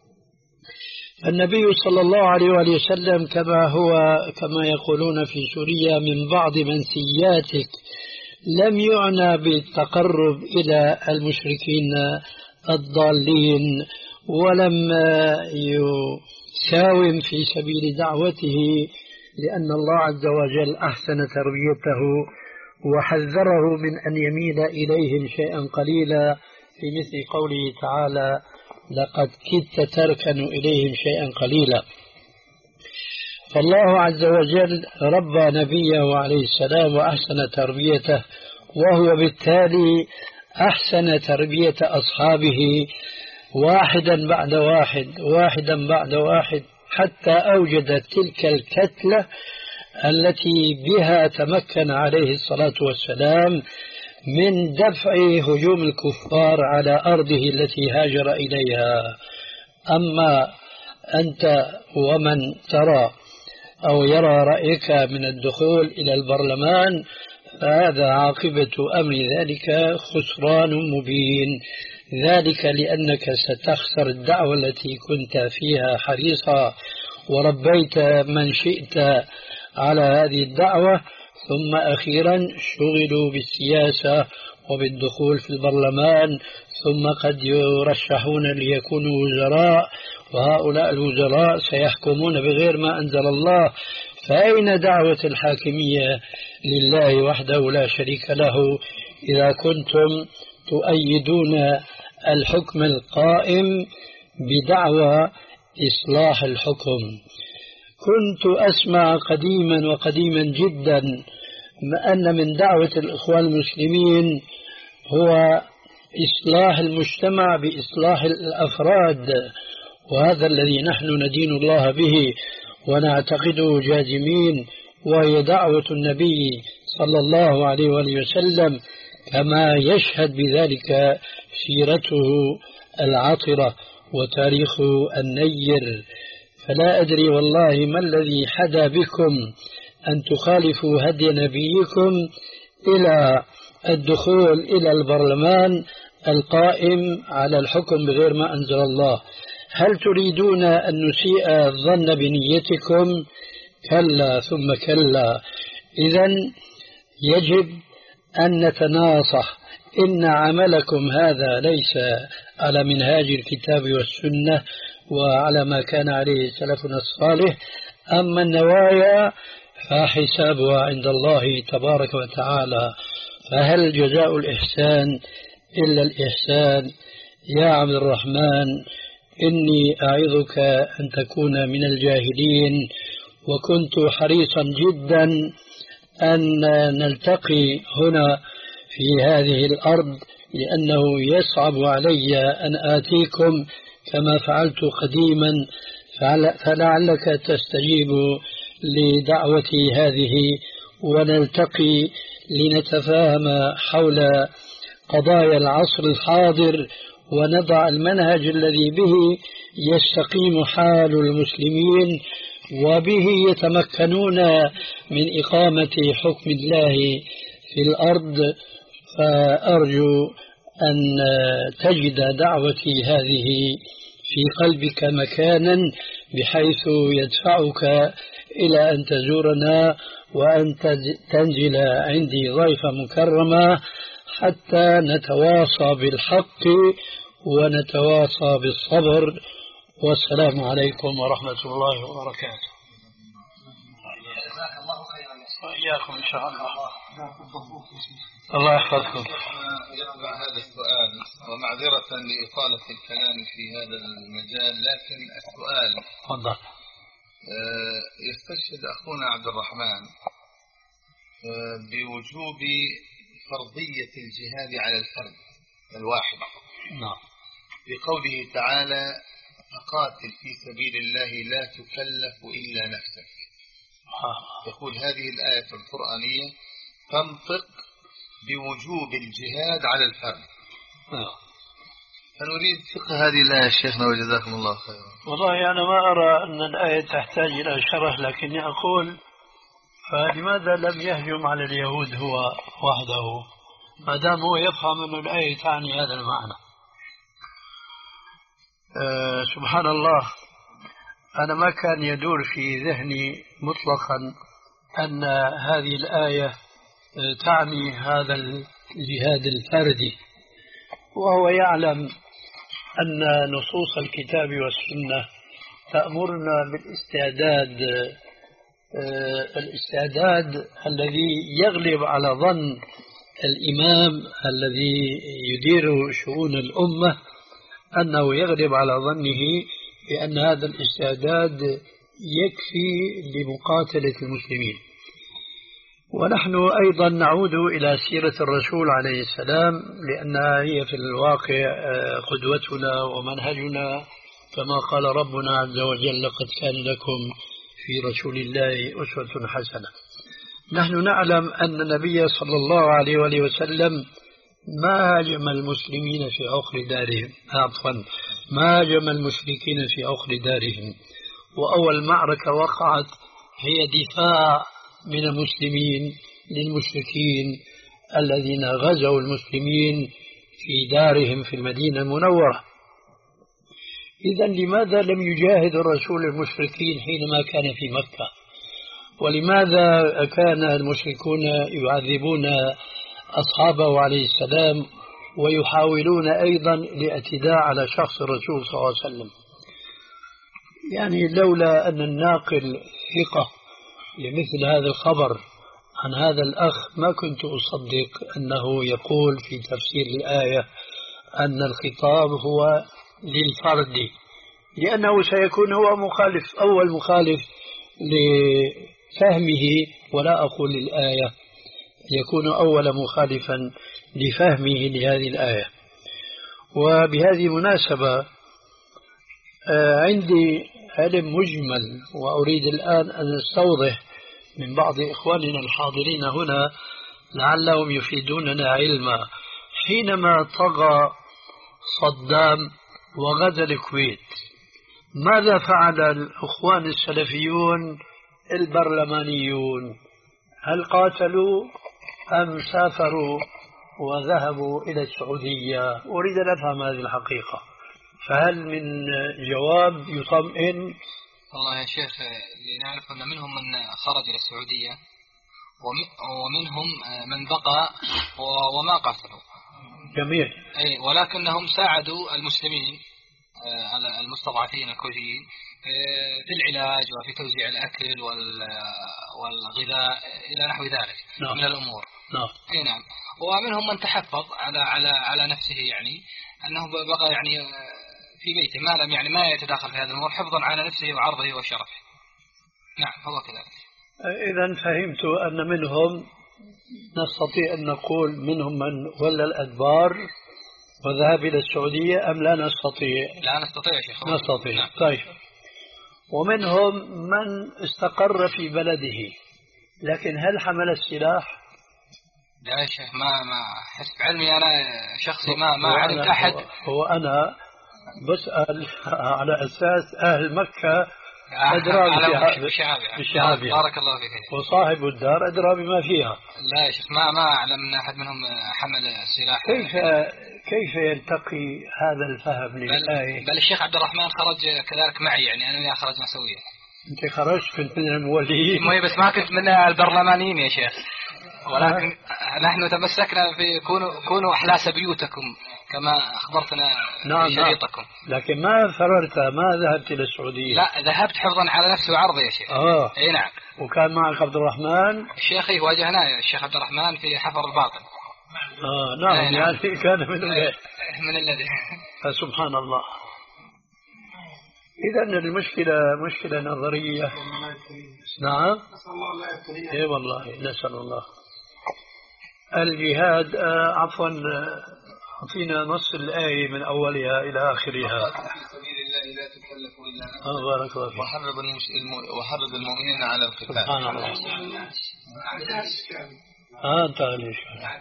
النبي صلى الله عليه وآله وسلم كما هو كما يقولون في سوريا من بعض منسياتك لم يعنى بالتقرب إلى المشركين الضالين، ولم يساوم في سبيل دعوته، لأن الله عز وجل أحسن تربيته وحذره من أن يميل إليهم شيئا قليلا في مثل قوله تعالى لقد كدت تركن إليهم شيئا قليلا. فالله عز وجل ربى نبيه عليه السلام وأحسن تربيته، وهو بالتالي أحسن تربية أصحابه واحدا بعد واحد واحدا بعد واحد، حتى أوجد تلك الكتلة التي بها تمكن عليه الصلاة والسلام من دفع هجوم الكفار على أرضه التي هاجر إليها. أما أنت ومن ترى أو يرى رأيك من الدخول إلى البرلمان فهذا عاقبة أمر ذلك خسران مبين، ذلك لأنك ستخسر الدعوة التي كنت فيها حريصا وربيت من شئت على هذه الدعوة، ثم أخيرا شغلوا بالسياسة وبالدخول في البرلمان، ثم قد يرشحون ليكونوا وزراء، وهؤلاء الوزراء سيحكمون بغير ما أنزل الله. فأين دعوة الحاكمية لله وحده لا شريك له إذا كنتم تؤيدون الحكم القائم بدعوى إصلاح الحكم؟ كنت أسمع قديما وقديما جدا أن من دعوة الإخوان المسلمين هو إصلاح المجتمع بإصلاح الأفراد، وهذا الذي نحن ندين الله به ونعتقده جازمين، وهي دعوة النبي صلى الله عليه وآله وسلم كما يشهد بذلك سيرته العطرة وتاريخه النير. فلا أدري والله ما الذي حدا بكم أن تخالفوا هدي نبيكم إلى الدخول إلى البرلمان القائم على الحكم بغير ما أنزل الله. هل تريدون أن نسيء الظن بنيتكم؟ كلا ثم كلا. إذن يجب أن نتناصح. إن عملكم هذا ليس على منهاج الكتاب والسنة وعلى ما كان عليه سلفنا الصالح، أما النوايا فحسابها عند الله تبارك وتعالى. فهل جزاء الإحسان إلا الإحسان؟ يا عبد الرحمن إني أعظك أن تكون من الجاهلين، وكنت حريصا جدا أن نلتقي هنا في هذه الأرض، لأنه يصعب علي أن آتيكم كما فعلت قديما، فلعلك تستجيب لدعوتي هذه ونلتقي لنتفاهم حول قضايا العصر الحاضر ونضع المنهج الذي به يستقيم حال المسلمين وبه يتمكنون من إقامة حكم الله في الأرض. فأرجو أن تجد دعوتي هذه في قلبك مكانا بحيث يدفعك إلى أن تزورنا وأن تنزل عندي ضيفة مكرمة حتى نتواصى بالحق ونتواصى بالصبر. والسلام عليكم ورحمة الله وبركاته. جزاك الله خيرا. وإياكم إن شاء الله. الله يحفظكم. يتبع هذا السؤال ومعذرة لإطالة الكلام في هذا المجال، لكن السؤال تفضل. يستشهد أخونا عبد الرحمن بوجوب فرضية الجهاد على الفرد الواحد. نعم. بقوله تعالى: فقاتل في سبيل الله لا تكلف إلا نفسك. يقول هذه الآية القرآنية تنطق بوجوب الجهاد على الفرد. فنريد فقه هذه الآية شيخنا وجزاكم الله خيرا. والله أنا ما أرى أن الآية تحتاج إلى شرح، لكني أقول فلماذا لم يهجم على اليهود هو وحده ما دام هو يفهم أن الآية تعني هذا المعنى؟ أه سبحان الله، أنا ما كان يدور في ذهني مطلقا أن هذه الآية تعني هذا الجهاد الفردي، وهو يعلم أن نصوص الكتاب والسنة تأمرنا بالاستعداد، الاستعداد الذي يغلب على ظن الإمام الذي يدير شؤون الأمة، أنه يغلب على ظنه بأن هذا الاستعداد يكفي لمقاتلة المسلمين. ونحن أيضا نعود إلى سيرة الرسول عليه السلام، لأنها هي في الواقع قدوتنا ومنهجنا، كما قال ربنا عز وجل: لقد كان لكم في رسول الله أسوة حسنة. نحن نعلم أن النبي صلى الله عليه وآله وسلم ما هاجم المسلمين في عقر دارهم، عفوا ما هاجم المشركين في عقر دارهم، وأول معركة وقعت هي دفاع من المسلمين للمشركين الذين غزوا المسلمين في دارهم في المدينة المنورة. إذن لماذا لم يجاهد الرسول المشركين حينما كان في مكة؟ ولماذا كان المشركون يعذبون أصحابه عليه السلام ويحاولون أيضا الاعتداء على شخص الرسول صلى الله عليه وسلم؟ يعني لولا أن الناقل ثقة لمثل هذا الخبر عن هذا الأخ ما كنت أصدق أنه يقول في تفسير الآية أن الخطاب هو للفرد، لأنه سيكون هو مخالف، أول مخالف لفهمه، ولا أقول للآية، يكون أول مخالفا لفهمه لهذه الآية. وبهذه المناسبة عندي علم مجمل وأريد الآن أن أستوضح من بعض إخواننا الحاضرين هنا لعلهم يفيدوننا علما. حينما طغى صدام وغزا الكويت، ماذا فعل الأخوان السلفيون البرلمانيون؟ هل قاتلوا أم سافروا وذهبوا إلى السعودية؟ أريد أن أفهم هذه الحقيقة، فهل من جواب يطمئن؟ والله يا شيخ لنعرف أن منهم من خرج إلى السعودية ومنهم من بقى وما قاتلوا. جميل. أي ولكنهم ساعدوا المسلمين المستضعفين الكويتيين في العلاج وفي توزيع الأكل والغذاء إلى نحو ذلك. نعم. من الأمور. نعم. أي نعم. ومنهم من تحفظ على على على نفسه، يعني أنه بقى يعني في بيته ما لم يعني ما يتداخل في هذا الأمور حفظا على نفسه وعرضه وشرفه. نعم هو كذلك. إذا فهمت أن منهم نستطيع أن نقول منهم من ولى الأدبار وذهب إلى السعودية، أم لا نستطيع؟ لا نستطيع يا شيخ. نستطيع. نعم. طيب، ومنهم من استقر في بلده، لكن هل حمل السلاح؟ لا يا شيخ، ما ما حسب علمي أنا شخصي ما ما علمت أحد. هو أنا بسأل على أساس أهل مكة أدرى بشعابها. بارك الله فيك. وصاحب الدار أدرى بما فيها. لا يا شيخ، ما ما أعلم أن أحد منهم حمل السلاح. كيف كيف يلتقي هذا الفهم للآية؟ بل الشيخ عبد الرحمن خرج كذلك معي، يعني أنا وياه خرجنا سويا. أنت خرجت كنت من المولين؟ مي بس ما كنت من البرلمانيين يا شيخ، ولكن نحن تمسكنا في كونوا كونوا أحلاس بيوتكم كما أخبرتنا نعم في شريطكم. لكن ما فررت، ما ذهبت إلى السعودية؟ لا، ذهبت حفظا على نفسي وعرضي يا شيخ. آه. أي نعم. وكان معك عبد الرحمن؟ الشيخ واجهناه الشيخ عبد الرحمن في حفر الباطن. آه نعم. يعني نعم. كان من الذي من الذي فسبحان الله. إذا المشكلة مشكلة نظرية. نعم. نسأل الله لا يبتلينا. إيه والله نسأل الله. الجهاد آه عفوا أعطينا نص الآية من أولها إلى آخرها. في سبيل الله لا تكلف إلا نفسك. آه بارك الله فيك. وحرض وحرض المؤمنين على القتال. سبحان الله. آه أنت ليش؟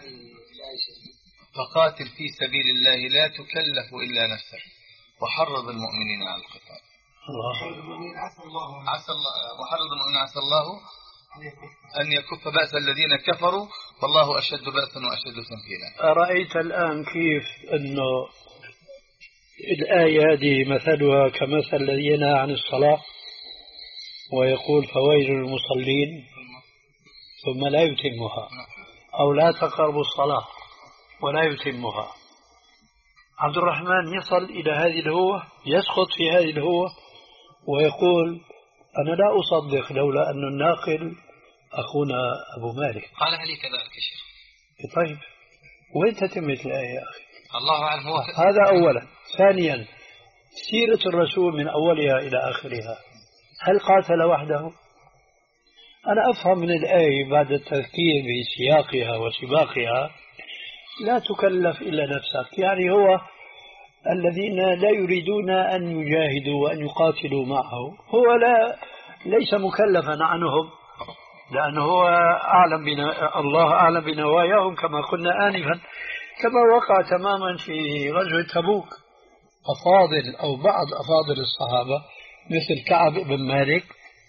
فقاتل في سبيل الله لا تكلف إلا نفسك وحرض المؤمنين على القتال. الله. عسى الله وحرض المؤمنين عسى الله أن يكف بأس الذين كفروا والله أشد بأسا وأشد تنكيلا. أرأيت الآن كيف أنه الآية هذه مثلها كمثل الذي ينهى عن الصلاة ويقول فويل للمصلين ثم لا يتمها، أو لا تقربوا الصلاة ولا يتمها. عبد الرحمن يصل إلى هذه الهوة، يسقط في هذه الهوة ويقول أنا لا أصدق لولا أن الناقل أخونا أبو مالك. قال لي كذلك يا شيخ. طيب وين تتمت الآية يا أخي؟ الله أعلم. هو هذا أولا. ثانيا سيرة الرسول من أولها إلى آخرها، هل قاتل وحده؟ أنا أفهم من الآية بعد التذكير بسياقها وسباقها لا تكلف إلا نفسك، يعني هو الذين لا يريدون أن يجاهدوا وأن يقاتلوا معه هو لا ليس مكلفا عنهم، لأنه هو أعلم بنا الله أعلم بنواياهم كما قلنا آنفا، كما وقع تماما في غزوة تبوك. أفاضل أو بعض أفاضل الصحابة مثل كعب بن مالك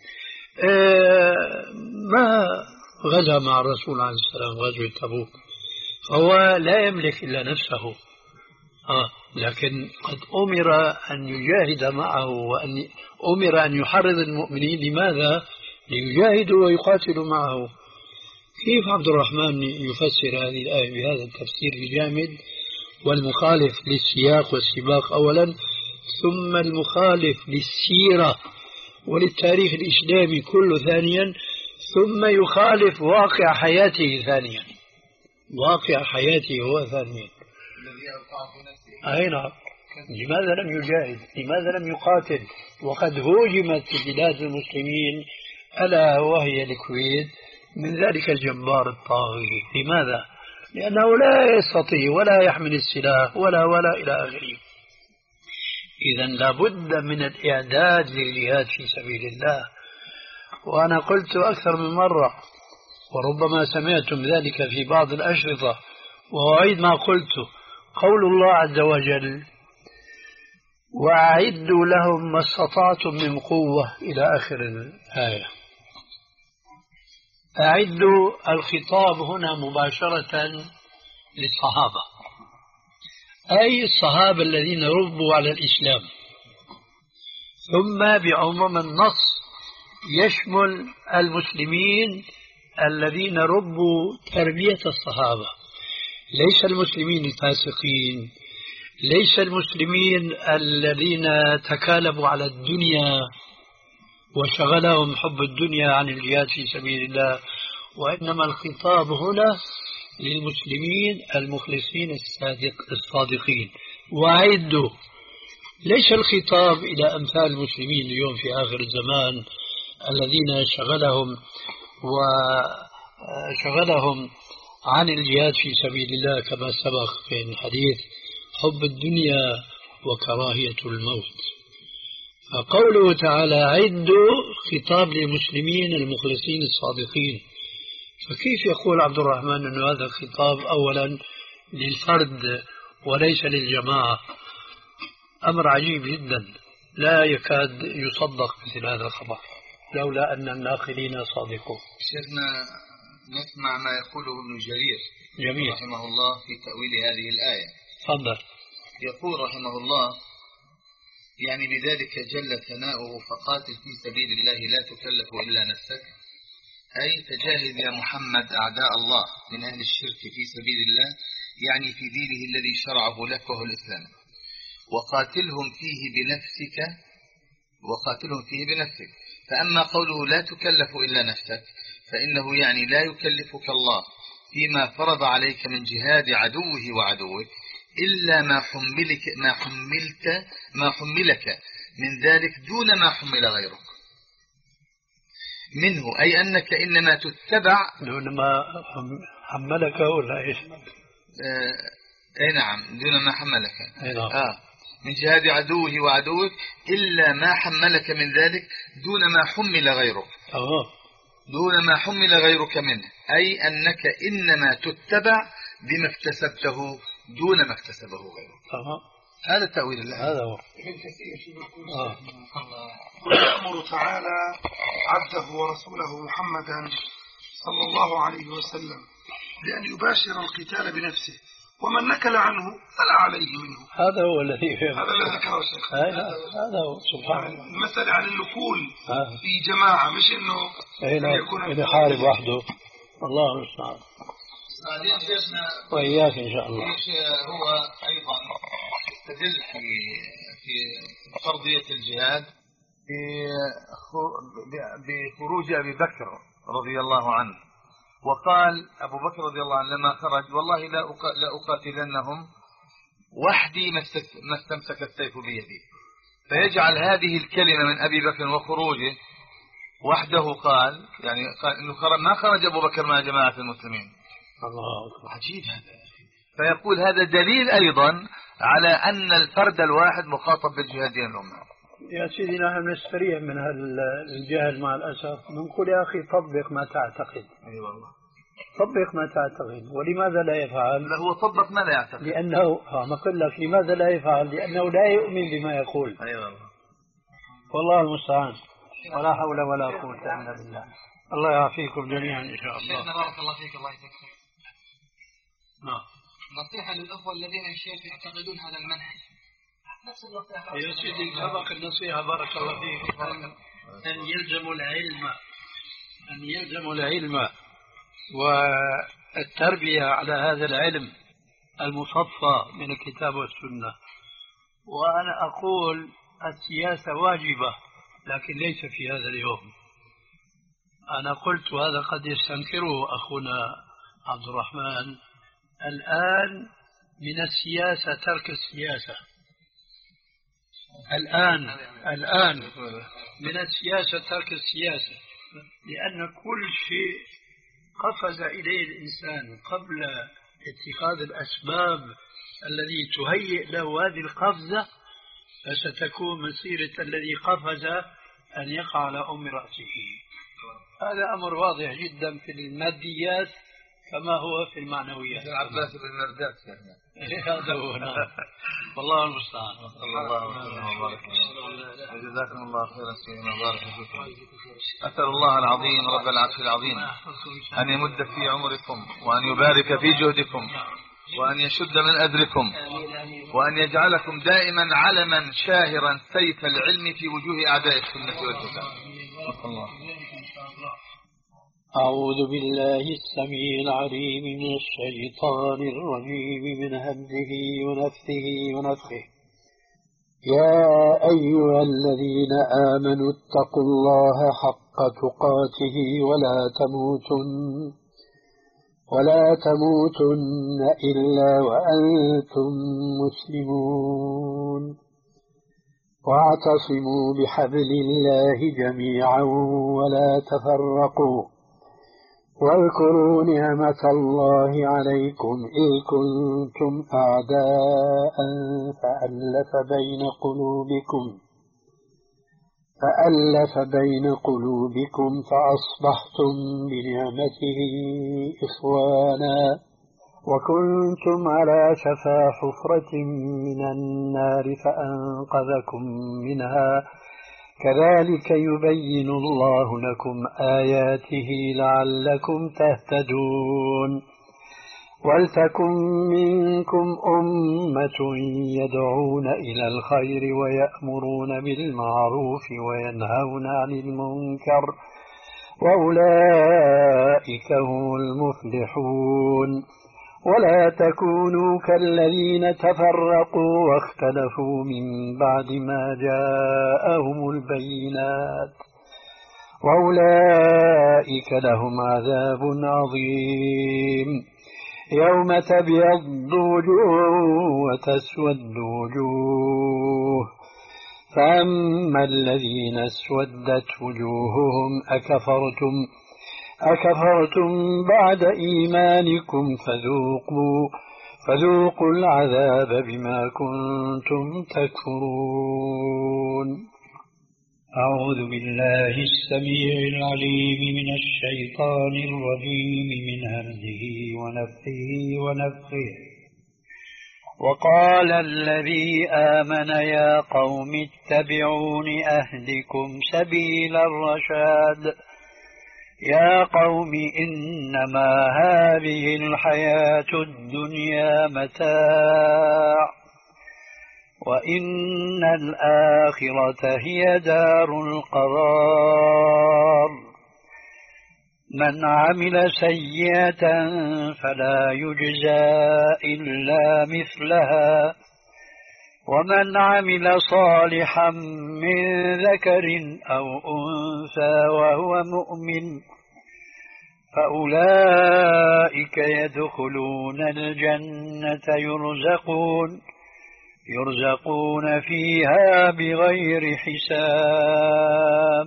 ما غزا مع الرسول عليه السلام غزوة تبوك، فهو لا يملك إلا نفسه. آه لكن قد أمر أن يجاهد معه وأن أمر أن يحرض المؤمنين. لماذا؟ ليجاهدوا ويقاتلوا معه. كيف عبد الرحمن يفسر هذه الآية بهذا التفسير الجامد والمخالف للسياق والسباق أولا، ثم المخالف للسيرة وللتاريخ الإسلامي كله ثانيا، ثم يخالف واقع حياته ثانيا، واقع حياته هو ثانيا. أي نعم. لماذا لم يجاهد؟ لماذا لم يقاتل وقد هوجمت بلاد المسلمين ألا وهي الكويت من ذلك الجبار الطاغي؟ لماذا؟ لأنه لا يستطيع ولا يحمل السلاح ولا ولا إلى آخره. إذا لابد من الإعداد للجهاد في سبيل الله. وأنا قلت أكثر من مرة وربما سمعتم ذلك في بعض الأشرطة وأعيد ما قلت، قول الله عز وجل وأعدوا لهم ما استطعتم من قوة إلى آخر الآية. أعدوا الخطاب هنا مباشرة للصحابة، أي الصحابة الذين ربوا على الإسلام، ثم بعموم النص يشمل المسلمين الذين ربوا تربية الصحابة، ليس المسلمين الفاسقين، ليس المسلمين الذين تكالبوا على الدنيا وشغلهم حب الدنيا عن الجهاد في سبيل الله، وإنما الخطاب هنا للمسلمين المخلصين الصادق الصادقين. وأعدوا، ليس الخطاب إلى أمثال المسلمين اليوم في آخر الزمان الذين شغلهم وشغلهم عن الجهاد في سبيل الله كما سبق في الحديث حب الدنيا وكراهية الموت. قوله تعالى عدوا خطاب للمسلمين المخلصين الصادقين، فكيف يقول عبد الرحمن أن هذا خطاب أولا للفرد وليس للجماعة؟ أمر عجيب جدا، لا يكاد يصدق مثل هذا الخبر لولا أن الناقلين صادقون. شيخنا نسمع ما يقوله ابن جرير جميل رحمه الله في تأويل هذه الآية. تفضل. يقول رحمه الله يعني بذلك جل ثناؤه فقاتل في سبيل الله لا تكلف إلا نفسك، أي تجاهد يا محمد أعداء الله من أهل الشرك في سبيل الله، يعني في دينه الذي شرعه لك وهو الإسلام، وقاتلهم فيه بنفسك وقاتلهم فيه بنفسك. فأما قوله لا تكلف إلا نفسك فإنه يعني لا يكلفك الله فيما فرض عليك من جهاد عدوه وعدوك إلا ما حملك ما حملت ما حملك من ذلك دون ما حمل غيرك منه، أي أنك إنما تتبع دون ما حملك ولا إيش؟ آه أي نعم دون ما حملك أي نعم. آه من جهاد عدوه وعدوك إلا ما حملك من ذلك دون ما حمل غيرك أوه. دون ما حمل غيرك منه، أي أنك إنما تتبع بما اكتسبته دون ما اكتسبه غيرك. أوه. هذا تأويل الله. هذا هو. آه. ويأمر تعالى عبده ورسوله محمدا صلى الله عليه وسلم بأن يباشر القتال بنفسه، ومن نكل عنه فلا عليه منه. هذا هو الذي هذا الذي ذكره الشيخ. هذا هو سبحان الله. المسألة عن النكول في جماعة، مش إنه يكون يحارب وحده. الله المستعان. وإياك إن شاء الله. هو أيضا يستدل في في فرضية الجهاد بخروج أبي بكر رضي الله عنه، وقال أبو بكر رضي الله عنه لما خرج والله لا لا أقاتلنهم وحدي ما استمسك السيف بيدي، فيجعل هذه الكلمة من أبي بكر وخروجه وحده، قال يعني قال إنه خرج ما خرج أبو بكر مع جماعة المسلمين. الله عجيب هذا. فيقول هذا دليل أيضا على أن الفرد الواحد مخاطب بالجهاد دين الأمة. يا سيدي نحن نستريح من هالجهل مع الأسف، نقول يا أخي طبق ما تعتقد. أي أيوة والله. طبق ما تعتقد، ولماذا لا يفعل؟ لا هو طبق ما لا يعتقد. لأنه ما أقول لك لماذا لا يفعل؟ لأنه لا يؤمن بما يقول. أي أيوة والله. والله المستعان، ولا حول ولا قوة إلا بالله. الله يعافيكم جميعا إن شاء الله. شيخنا بارك الله فيك، الله يذكرك. نعم. نصيحة للأخوة الذين الشيخ يعتقدون هذا المنهج. نفس النصيحة. يا سيدي سبق النصيحة بارك الله فيك أن يلزموا العلم، أن يلزموا العلم والتربية على هذا العلم المصفى من الكتاب والسنة. وأنا أقول السياسة واجبة لكن ليس في هذا اليوم. أنا قلت وهذا قد يستنكره أخونا عبد الرحمن، الآن من السياسة ترك السياسة. الآن الآن من السياسة ترك السياسة، لأن كل شيء قفز إليه الإنسان قبل اتخاذ الأسباب الذي تهيئ له هذه القفزة، فستكون مسيرة الذي قفز أن يقع على أم رأسه. هذا أمر واضح جدا في الماديات كما هو في المعنويات. العباس بن مرداد هذا هو. والله المستعان. الله جزاكم الله خيرا سيدنا وبارك فيكم. أسأل الله العظيم رب العرش العظيم أن يمد في عمركم وأن يبارك في جهدكم وأن يشد من أجركم وأن يجعلكم دائما علما شاهرا سيف العلم في وجوه أعداء السنة والجهاد. الله. أعوذ بالله السميع العليم من الشيطان الرجيم من همزه ونفثه ونفخه. يا أيها الذين آمنوا اتقوا الله حق تقاته ولا تموتن ولا تموتن إلا وأنتم مسلمون، واعتصموا بحبل الله جميعا ولا تفرقوا، واذكروا نعمة الله عليكم إذ كنتم أعداء فألف بين قلوبكم فألف بين قلوبكم فأصبحتم بنعمته إخوانا وكنتم على شفا حفرة من النار فأنقذكم منها كذلك يبين الله لكم آياته لعلكم تهتدون ولتكن منكم أمة يدعون إلى الخير ويأمرون بالمعروف وينهون عن المنكر وأولئك هم المفلحون ولا تكونوا كالذين تفرقوا واختلفوا من بعد ما جاءهم البينات وأولئك لهم عذاب عظيم يوم تبيض وجوه وتسود وجوه فأما الذين اسودت وجوههم أكفرتم أكفرتم بعد إيمانكم فذوقوا فذوقوا العذاب بما كنتم تكفرون. أعوذ بالله السميع العليم من الشيطان الرجيم من همزه ونفخه ونفخه. وقال الذي آمن يا قوم اتبعون أهدكم سبيل الرشاد يا قوم إنما هذه الحياة الدنيا متاع وإن الآخرة هي دار القرار من عمل سيئة فلا يجزى إلا مثلها ومن عمل صالحا من ذكر أو أنثى وهو مؤمن فأولئك يدخلون الجنة يرزقون يرزقون فيها بغير حساب.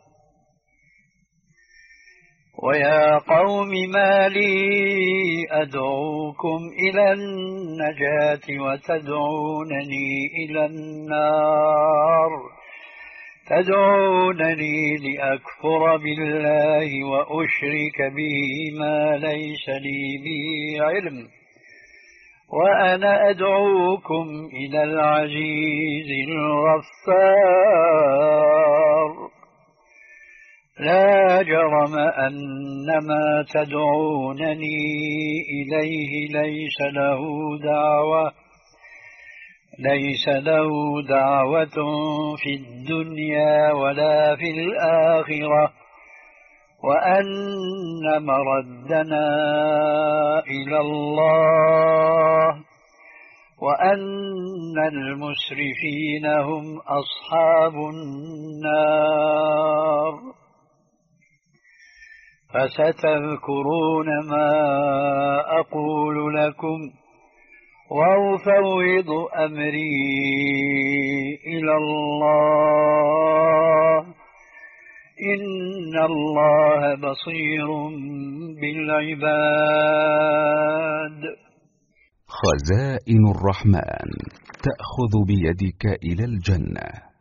ويا قوم ما لي أدعوكم إلى النجاة وتدعونني إلى النار تدعونني لأكفر بالله وأشرك به ما ليس لي به علم وأنا أدعوكم إلى العزيز الغفار لا جرم أن ما تدعونني إليه ليس له دعوة ليس له دعوة في الدنيا ولا في الآخرة وأن مردنا إلى الله وأن المسرفين هم أصحاب النار. فستذكرون ما أقول لكم وأفوض أمري إلى الله إن الله بصير بالعباد. خزائن الرحمن تأخذ بيدك إلى الجنة.